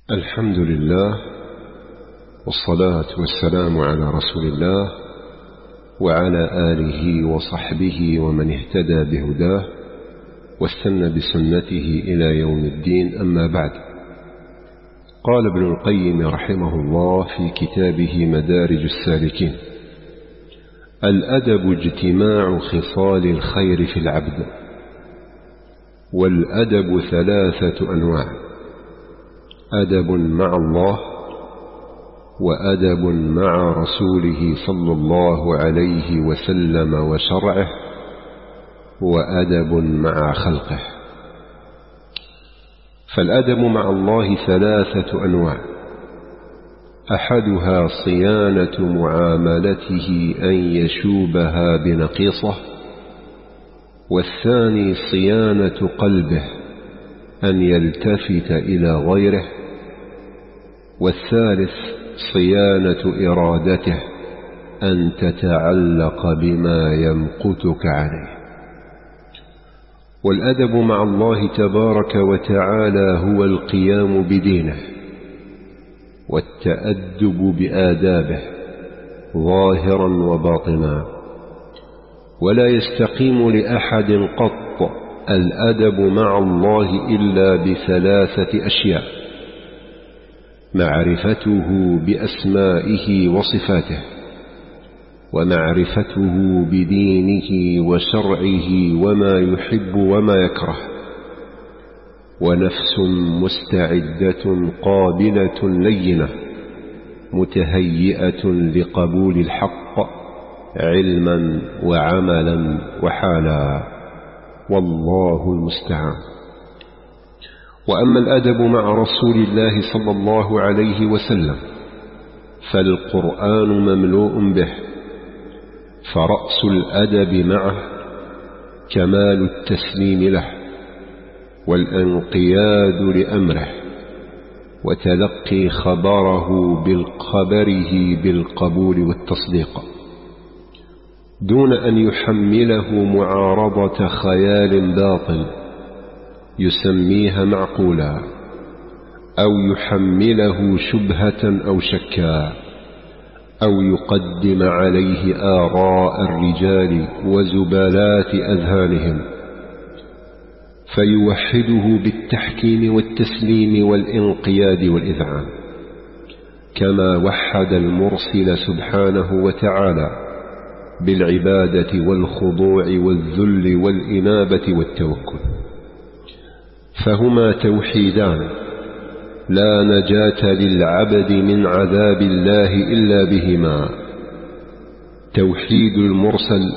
الحمد لله، والصلاة والسلام على رسول الله وعلى آله وصحبه ومن اهتدى بهداه واستنى بسنته إلى يوم الدين. أما بعد، قال ابن القيم رحمه الله في كتابه مدارج السالكين: الأدب اجتماع خصال الخير في العبد، والأدب ثلاثة أنواع: أدب مع الله، وأدب مع رسوله صلى الله عليه وسلم وشرعه، وأدب مع خلقه. فالأدب مع الله ثلاثة أنواع: أحدها صيانة معاملته أن يشوبها بنقيصة، والثاني صيانة قلبه أن يلتفت إلى غيره، والثالث صيانة إرادته أن تتعلق بما يمقتك عليه. والأدب مع الله تبارك وتعالى هو القيام بدينه والتأدب بآدابه ظاهرا وباطنا، ولا يستقيم لأحد قط الأدب مع الله إلا بثلاثة أشياء: معرفته بأسمائه وصفاته، ومعرفته بدينه وشرعه وما يحب وما يكره، ونفس مستعدة قابلة لينة متهيئة لقبول الحق علما وعملا وحالا، والله المستعان. وأما الأدب مع رسول الله صلى الله عليه وسلم فالقرآن مملوء به، فرأس الأدب معه كمال التسليم له والانقياد لأمره، وتلقي خبره بالقبول والتصديق، دون أن يحمله معارضة خيال باطل يسميها معقولا، أو يحمله شبهة أو شكا، أو يقدم عليه آراء الرجال وزبالات أذهانهم، فيوحده بالتحكيم والتسليم والانقياد والإذعان، كما وحد المرسل سبحانه وتعالى بالعبادة والخضوع والذل والإنابة والتوكل. فهما توحيدان لا نجاة للعبد من عذاب الله إلا بهما: توحيد المرسل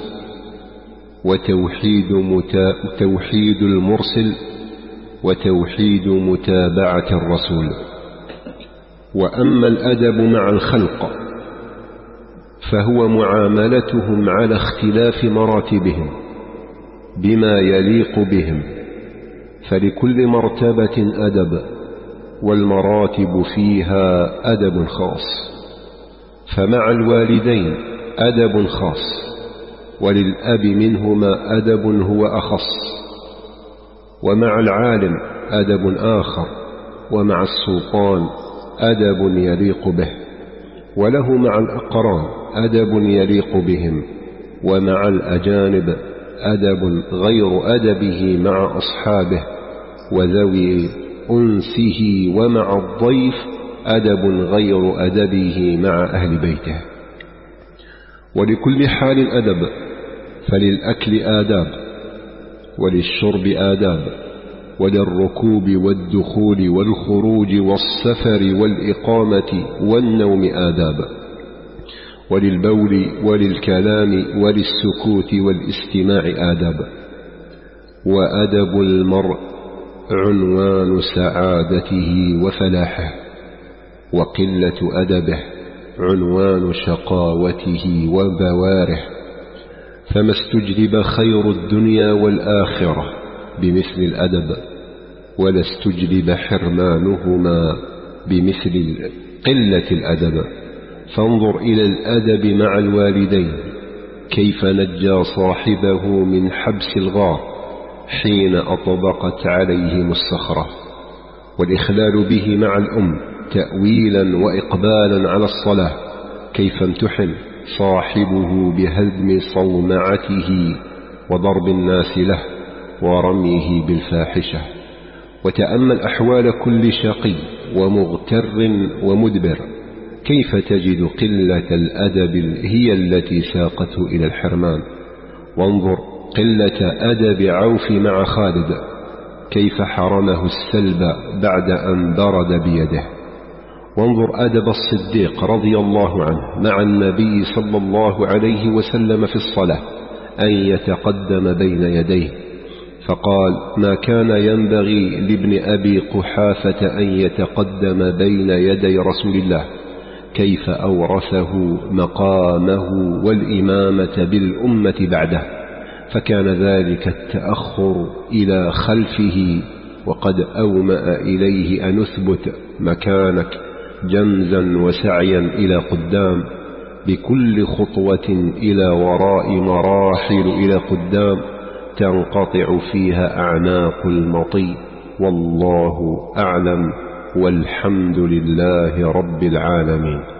وتوحيد المرسل وتوحيد متابعة الرسول. وأما الأدب مع الخلق فهو معاملتهم على اختلاف مراتبهم بما يليق بهم، فلكل مرتبة أدب، والمراتب فيها أدب خاص. فمع الوالدين أدب خاص، وللأب منهما أدب هو أخص، ومع العالم أدب آخر، ومع السلطان أدب يليق به، وله مع الأقران أدب يليق بهم، ومع الأجانب أدب غير أدبه مع أصحابه وذوي أنسه، ومع الضيف أدب غير أدبه مع أهل بيته. ولكل حال أدب، فللأكل آداب، وللشرب آداب، وللركوب والدخول والخروج والسفر والإقامة والنوم آداب، وللبول وللكلام وللسكوت والاستماع آداب. وأدب المرء عنوان سعادته وفلاحه، وقلة أدبه عنوان شقاوته وبواره. فما استجلب خير الدنيا والآخرة بمثل الأدب، ولا استجلب حرمانهما بمثل قلة الأدب. فانظر إلى الأدب مع الوالدين، كيف نجى صاحبه من حبس الغار حين أطبقت عليهم الصخرة، والإخلال به مع تأويلا وإقبالا على الصلاة، كيف امتحن صاحبه بهدم صومعته وضرب الناس له ورميه بالفاحشة. وتأمل أحوال كل شقي ومغتر ومدبر، كيف تجد قلة الأدب هي التي ساقته إلى الحرمان. وانظر قلة أدب عوف مع خالد، كيف حرمه السلب بعد أن برد بيده. وانظر أدب الصديق رضي الله عنه مع النبي صلى الله عليه وسلم في الصلاة، أن يتقدم بين يديه، فقال: ما كان ينبغي لابن أبي قحافة أن يتقدم بين يدي رسول الله، كيف أورثه مقامه والإمامة بالأمة بعده، فكان ذلك التأخر إلى خلفه، وقد أومأ إليه أن أثبت مكانك جمزا وسعيا إلى قدام، بكل خطوة إلى وراء مراحل إلى قدام تنقطع فيها أعناق المطي. والله أعلم، والحمد لله رب العالمين.